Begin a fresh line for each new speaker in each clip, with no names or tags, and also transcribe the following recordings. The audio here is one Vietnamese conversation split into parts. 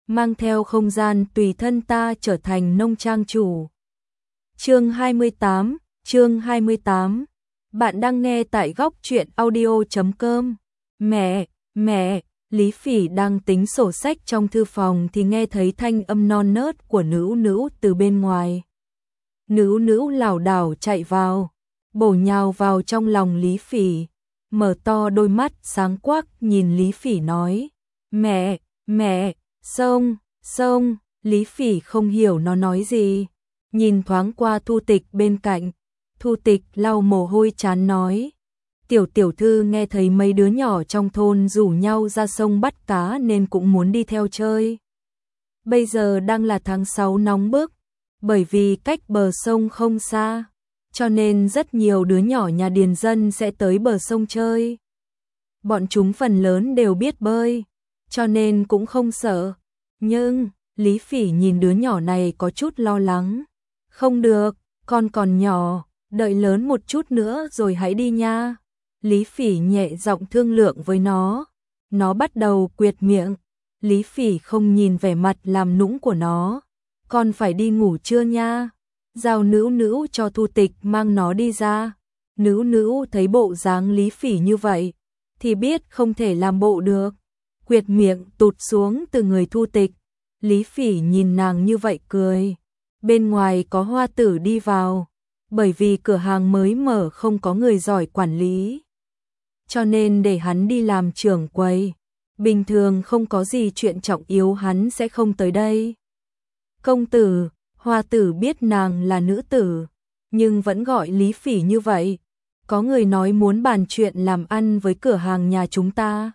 mang theo không gian tùy thân ta trở thành nông trang chủ. Chương 28. Bạn đang nghe tại góc truyện audio.com. Mẹ, Lý Phỉ đang tính sổ sách trong thư phòng thì nghe thấy thanh âm non nớt của Nữu Nữu từ bên ngoài. Nữu Nữu lảo đảo chạy vào, bổ nhào vào trong lòng Lý Phỉ, mở to đôi mắt sáng quắc nhìn Lý Phỉ nói: Mẹ, Sông. Lý Phỉ không hiểu nó nói gì, nhìn thoáng qua Thu Tịch bên cạnh. Thu Tịch lau mồ hôi trán nói: Tiểu thư nghe thấy mấy đứa nhỏ trong thôn rủ nhau ra sông bắt cá nên cũng muốn đi theo chơi. Bây giờ đang là tháng 6 nóng bức, bởi vì cách bờ sông không xa, cho nên rất nhiều đứa nhỏ nhà điền dân sẽ tới bờ sông chơi. Bọn chúng phần lớn đều biết bơi, cho nên cũng không sợ. Nhưng, Lý Phỉ nhìn đứa nhỏ này có chút lo lắng. Không được, con còn nhỏ, đợi lớn một chút nữa rồi hãy đi nha. Lý Phỉ nhẹ giọng thương lượng với nó. Nó bắt đầu quệt miệng. Lý Phỉ không nhìn vẻ mặt làm nũng của nó. Con phải đi ngủ trưa nha. Giao Nữu Nữu cho Thu Tịch mang nó đi ra. Nữu Nữu thấy bộ dáng Lý Phỉ như vậy thì biết không thể làm bộ được, quệt miệng tụt xuống từ người Thu Tịch. Lý Phỉ nhìn nàng như vậy cười. Bên ngoài có Hoa Tử đi vào, bởi vì cửa hàng mới mở không có người giỏi quản lý, cho nên để hắn đi làm trưởng quầy. Bình thường không có gì chuyện trọng yếu hắn sẽ không tới đây. Công tử, Hoa Tử biết nàng là nữ tử, nhưng vẫn gọi Lý Phỉ như vậy. Có người nói muốn bàn chuyện làm ăn với cửa hàng nhà chúng ta.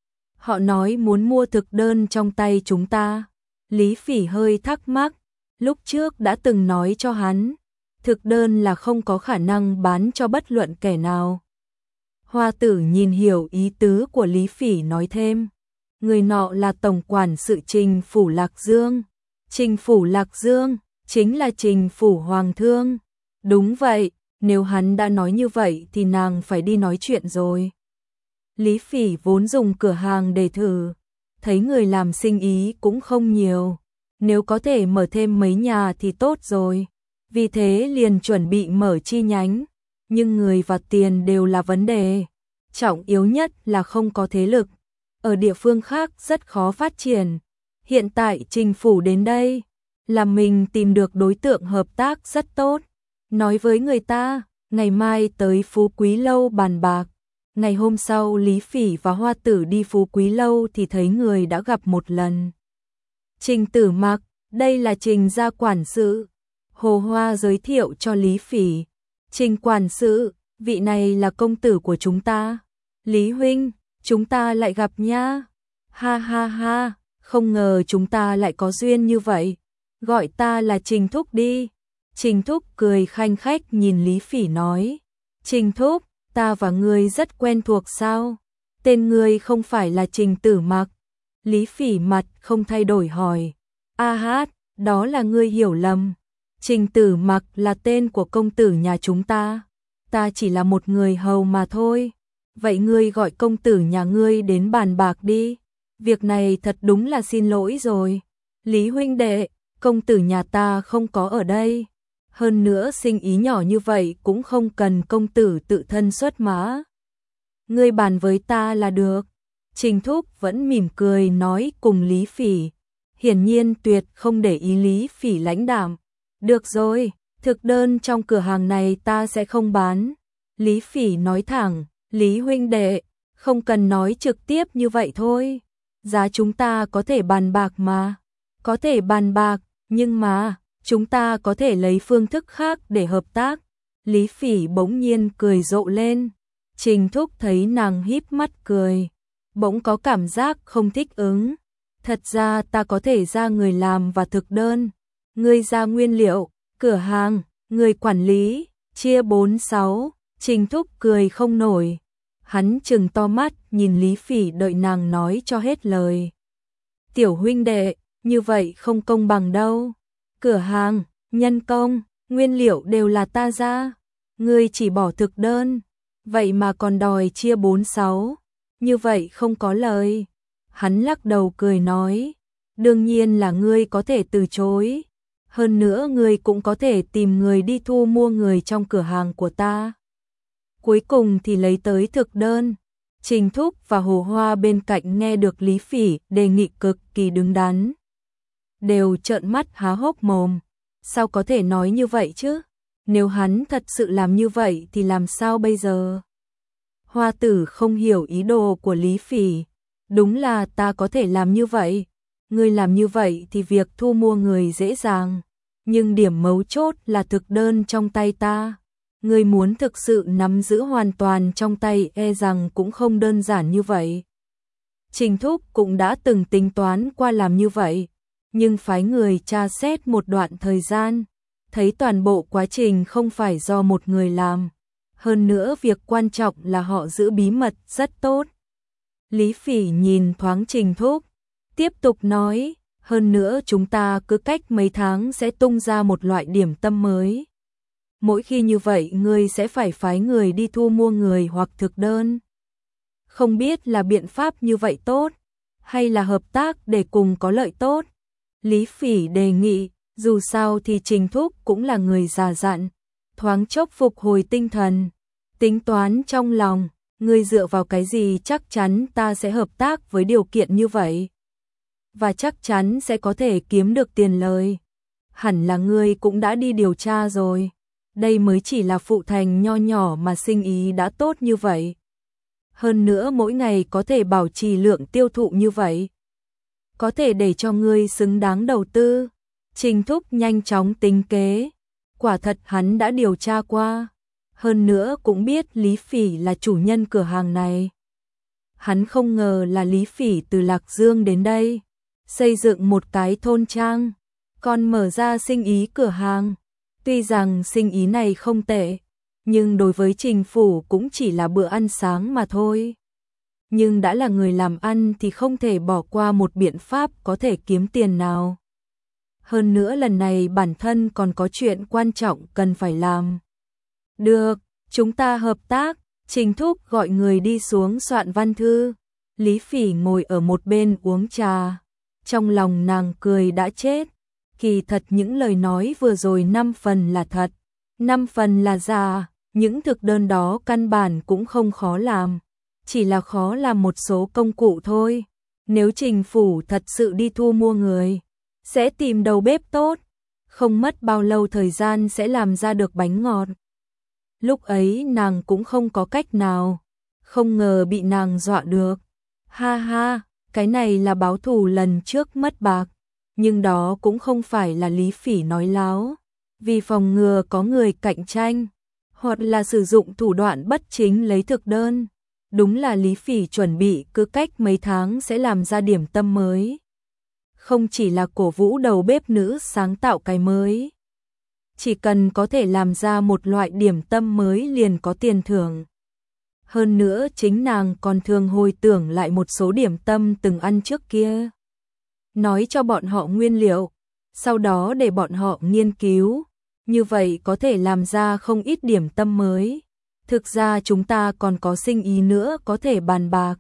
Họ nói muốn mua thực đơn trong tay chúng ta. Lý Phỉ hơi thắc mắc, lúc trước đã từng nói cho hắn, thực đơn là không có khả năng bán cho bất luận kẻ nào. Hoa Tử nhìn hiểu ý tứ của Lý Phỉ nói thêm, người nọ là tổng quản sự Trình Phủ Lạc Dương. Trình Phủ Lạc Dương chính là Trình Phủ Hoàng Thương. Đúng vậy, nếu hắn đã nói như vậy thì nàng phải đi nói chuyện rồi. Lý Phỉ vốn dùng cửa hàng để thử, thấy người làm sinh ý cũng không nhiều, nếu có thể mở thêm mấy nhà thì tốt rồi. Vì thế liền chuẩn bị mở chi nhánh, nhưng người và tiền đều là vấn đề. Trọng yếu nhất là không có thế lực, ở địa phương khác rất khó phát triển. Hiện tại Trình Phủ đến đây, là mình tìm được đối tượng hợp tác rất tốt. Nói với người ta, ngày mai tới Phú Quý Lâu bàn bạc. Ngày hôm sau Lý Phỉ và Hoa Tử đi Phú Quý Lâu thì thấy người đã gặp một lần. Trình Tử Mặc, đây là Trình gia quản sự. Hồ Hoa giới thiệu cho Lý Phỉ. Trình quản sự, vị này là công tử của chúng ta. Lý huynh, chúng ta lại gặp nha. Ha ha ha, không ngờ chúng ta lại có duyên như vậy. Gọi ta là Trình Thúc đi. Trình Thúc cười khanh khách nhìn Lý Phỉ nói. Trình Thúc, ta và ngươi rất quen thuộc sao? Tên ngươi không phải là Trình Tử Mặc? Lý Phỉ mặt không thay đổi hỏi. A hát, đó là ngươi hiểu lầm. Trình Tử Mặc là tên của công tử nhà chúng ta. Ta chỉ là một người hầu mà thôi. Vậy ngươi gọi công tử nhà ngươi đến bàn bạc đi. Việc này thật đúng là xin lỗi rồi. Lý huynh đệ, công tử nhà ta không có ở đây. Hơn nữa sinh ý nhỏ như vậy cũng không cần công tử tự thân xuất mã. Ngươi bàn với ta là được. Trình Thúc vẫn mỉm cười nói cùng Lý Phỉ. Hiển nhiên tuyệt không để ý Lý Phỉ lãnh đạm. Được rồi, thực đơn trong cửa hàng này ta sẽ không bán. Lý Phỉ nói thẳng, Lý huynh đệ, không cần nói trực tiếp như vậy thôi. Giá chúng ta có thể bàn bạc mà. Có thể bàn bạc, nhưng mà chúng ta có thể lấy phương thức khác để hợp tác. Lý Phỉ bỗng nhiên cười rộ lên. Trình Thúc thấy nàng híp mắt cười, bỗng có cảm giác không thích ứng. Thật ra ta có thể ra người làm và thực đơn, ngươi ra nguyên liệu, cửa hàng, người quản lý, chia 4-6. Trình Thúc cười không nổi. Hắn trừng to mắt nhìn Lý Phỉ đợi nàng nói cho hết lời. Tiểu huynh đệ, như vậy không công bằng đâu. Cửa hàng, nhân công, nguyên liệu đều là ta ra. Ngươi chỉ bỏ thực đơn, vậy mà còn đòi chia 4-6. Như vậy không có lời. Hắn lắc đầu cười nói, đương nhiên là ngươi có thể từ chối. Hơn nữa ngươi cũng có thể tìm người đi thu mua người trong cửa hàng của ta. Cuối cùng thì lấy tới thực đơn. Trình Thúc và Hồ Hoa bên cạnh nghe được Lý Phỉ đề nghị cực kỳ đứng đắn, đều trợn mắt há hốc mồm. Sao có thể nói như vậy chứ? Nếu hắn thật sự làm như vậy thì làm sao bây giờ? Hoa Tử không hiểu ý đồ của Lý Phỉ. Đúng là ta có thể làm như vậy. Ngươi làm như vậy thì việc thu mua người dễ dàng. Nhưng điểm mấu chốt là thực đơn trong tay ta. Ngươi muốn thực sự nắm giữ hoàn toàn trong tay e rằng cũng không đơn giản như vậy. Trình Thúc cũng đã từng tính toán qua làm như vậy, nhưng phái người tra xét một đoạn thời gian, thấy toàn bộ quá trình không phải do một người làm. Hơn nữa việc quan trọng là họ giữ bí mật rất tốt. Lý Phỉ nhìn thoáng Trình Thúc, tiếp tục nói, hơn nữa chúng ta cứ cách mấy tháng sẽ tung ra một loại điểm tâm mới. Mỗi khi như vậy ngươi sẽ phải phái người đi thu mua người hoặc thực đơn. Không biết là biện pháp như vậy tốt, hay là hợp tác để cùng có lợi tốt. Lý Phỉ đề nghị, dù sao thì Trình Thúc cũng là người già dặn, thoáng chốc phục hồi tinh thần, tính toán trong lòng, ngươi dựa vào cái gì chắc chắn ta sẽ hợp tác với điều kiện như vậy. Và chắc chắn sẽ có thể kiếm được tiền lời. Hẳn là ngươi cũng đã đi điều tra rồi. Đây mới chỉ là phụ thành nho nhỏ mà sinh ý đã tốt như vậy. Hơn nữa mỗi ngày có thể bảo trì lượng tiêu thụ như vậy. Có thể để cho ngươi xứng đáng đầu tư. Trình Thúc nhanh chóng tính kế. Quả thật hắn đã điều tra qua. Hơn nữa cũng biết Lý Phỉ là chủ nhân cửa hàng này. Hắn không ngờ là Lý Phỉ từ Lạc Dương đến đây, xây dựng một cái thôn trang, còn mở ra sinh ý cửa hàng. Tuy rằng sinh ý này không tệ, nhưng đối với Trình phủ cũng chỉ là bữa ăn sáng mà thôi. Nhưng đã là người làm ăn thì không thể bỏ qua một biện pháp có thể kiếm tiền nào. Hơn nữa lần này bản thân còn có chuyện quan trọng cần phải làm. Được, chúng ta hợp tác. Trình Thúc gọi người đi xuống soạn văn thư. Lý Phỉ ngồi ở một bên uống trà. Trong lòng nàng cười đã chết. Kỳ thật những lời nói vừa rồi 5 phần là thật, 5 phần là giả. Những thực đơn đó căn bản cũng không khó làm, chỉ là khó làm một số công cụ thôi. Nếu Trình phủ thật sự đi thu mua người, sẽ tìm đầu bếp tốt, không mất bao lâu thời gian sẽ làm ra được bánh ngọt. Lúc ấy nàng cũng không có cách nào, không ngờ bị nàng dọa được. Ha ha, cái này là báo thù lần trước mất bạc, nhưng đó cũng không phải là Lý Phỉ nói láo, vì phòng ngừa có người cạnh tranh, hoặc là sử dụng thủ đoạn bất chính lấy thực đơn. Đúng là Lý Phỉ chuẩn bị cứ cách mấy tháng sẽ làm ra điểm tâm mới. Không chỉ là cổ vũ đầu bếp nữ sáng tạo cái mới. Chỉ cần có thể làm ra một loại điểm tâm mới liền có tiền thưởng. Hơn nữa chính nàng còn thường hồi tưởng lại một số điểm tâm từng ăn trước kia. Nói cho bọn họ nguyên liệu, sau đó để bọn họ nghiên cứu. Như vậy có thể làm ra không ít điểm tâm mới. Thực ra chúng ta còn có sinh ý nữa có thể bàn bạc.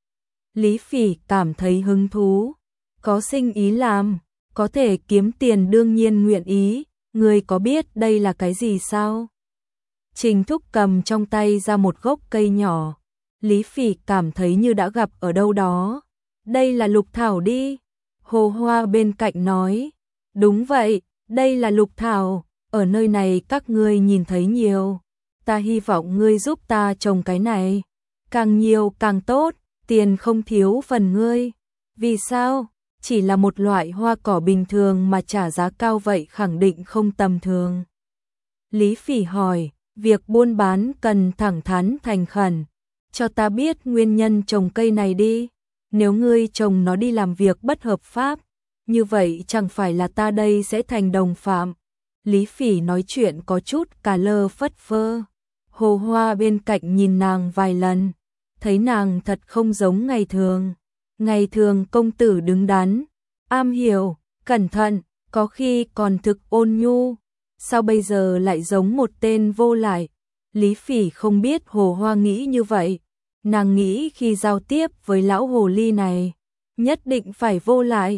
Lý Phỉ cảm thấy hứng thú. Có sinh ý làm, có thể kiếm tiền đương nhiên nguyện ý. Ngươi có biết đây là cái gì sao? Trình Thúc cầm trong tay ra một gốc cây nhỏ. Lý Phỉ cảm thấy như đã gặp ở đâu đó. Đây là lục thảo đi. Hồ Hoa bên cạnh nói. Đúng vậy, đây là lục thảo. Ở nơi này các ngươi nhìn thấy nhiều. Ta hy vọng ngươi giúp ta trồng cái này. Càng nhiều càng tốt, tiền không thiếu phần ngươi. Vì sao? Chỉ là một loại hoa cỏ bình thường mà trả giá cao vậy khẳng định không tầm thường. Lý Phỉ hỏi, việc buôn bán cần thẳng thắn thành khẩn. Cho ta biết nguyên nhân trồng cây này đi. Nếu ngươi trồng nó đi làm việc bất hợp pháp, như vậy chẳng phải là ta đây sẽ thành đồng phạm. Lý Phỉ nói chuyện có chút cà lơ phất phơ. Hồ Hoa bên cạnh nhìn nàng vài lần, thấy nàng thật không giống ngày thường. Ngày thường công tử đứng đắn, am hiểu, cẩn thận, có khi còn thực ôn nhu. Sao bây giờ lại giống một tên vô lại? Lý Phỉ không biết Hồ Hoa nghĩ như vậy. Nàng nghĩ khi giao tiếp với lão hồ ly này, nhất định phải vô lại.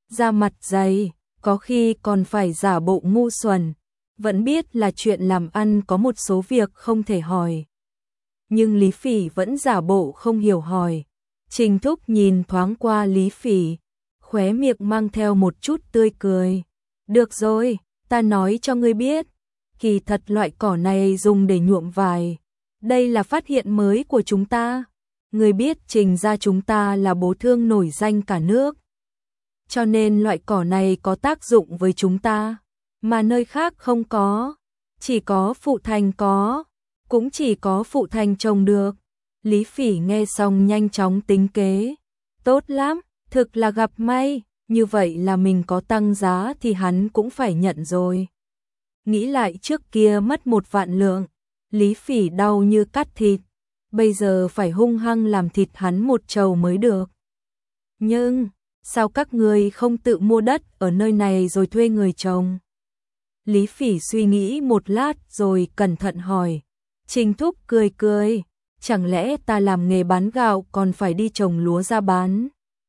ra mặt dày, có khi còn phải giả bộ ngu xuẩn, vẫn biết là chuyện làm ăn có một số việc không thể hỏi. Nhưng Lý Phỉ vẫn giả bộ không hiểu hỏi. Trình Thúc nhìn thoáng qua Lý Phỉ, khóe miệng mang theo một chút tươi cười. Được rồi, ta nói cho ngươi biết, kỳ thật loại cỏ này dùng để nhuộm vải. Đây là phát hiện mới của chúng ta. Ngươi biết Trình gia chúng ta là bố thương nổi danh cả nước. Cho nên loại cỏ này có tác dụng với chúng ta, mà nơi khác không có. Chỉ có Phụ Thành có, cũng chỉ có Phụ Thành trồng được. Lý Phỉ nghe xong nhanh chóng tính kế. Tốt lắm, thực là gặp may, như vậy là mình có tăng giá thì hắn cũng phải nhận rồi. Nghĩ lại trước kia mất 1 vạn lượng, Lý Phỉ đau như cắt thịt, bây giờ phải hung hăng làm thịt hắn một trầu mới được. Nhưng, sao các người không tự mua đất ở nơi này rồi thuê người trồng? Lý Phỉ suy nghĩ một lát rồi cẩn thận hỏi. Trình Thúc cười cười, chẳng lẽ ta làm nghề bán gạo còn phải đi trồng lúa ra bán?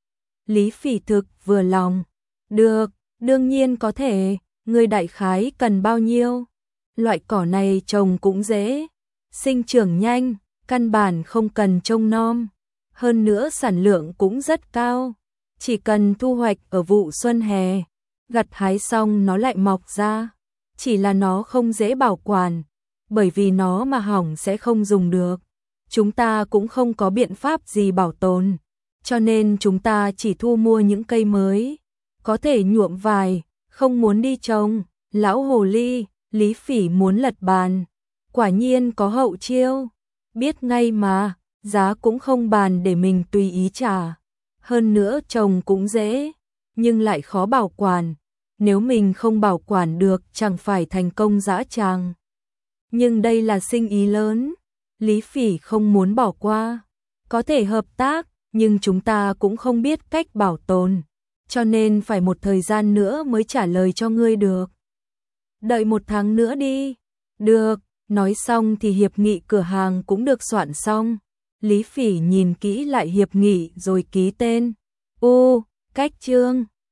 Lý Phỉ thực vừa lòng. Được, đương nhiên có thể, người đại khái cần bao nhiêu? Loại cỏ này trồng cũng dễ, sinh trưởng nhanh, căn bản không cần trông nom. Hơn nữa sản lượng cũng rất cao, chỉ cần thu hoạch ở vụ xuân hè, gặt hái xong nó lại mọc ra. Chỉ là nó không dễ bảo quản, bởi vì nó mà hỏng sẽ không dùng được. Chúng ta cũng không có biện pháp gì bảo tồn, cho nên chúng ta chỉ thu mua những cây mới, có thể nhuộm vải, không muốn đi trồng. Lão hồ ly, Lý Phỉ muốn lật bàn, quả nhiên có hậu chiêu, biết ngay mà, giá cũng không bàn để mình tùy ý trả. Hơn nữa trồng cũng dễ, nhưng lại khó bảo quản, nếu mình không bảo quản được chẳng phải thành công dã tràng. Nhưng đây là sinh ý lớn, Lý Phỉ không muốn bỏ qua. Có thể hợp tác, nhưng chúng ta cũng không biết cách bảo tồn, cho nên phải một thời gian nữa mới trả lời cho ngươi được. Đợi 1 tháng nữa đi. Được, nói xong thì hiệp nghị cửa hàng cũng được soạn xong. Lý Phỉ nhìn kỹ lại hiệp nghị rồi ký tên. Cách chương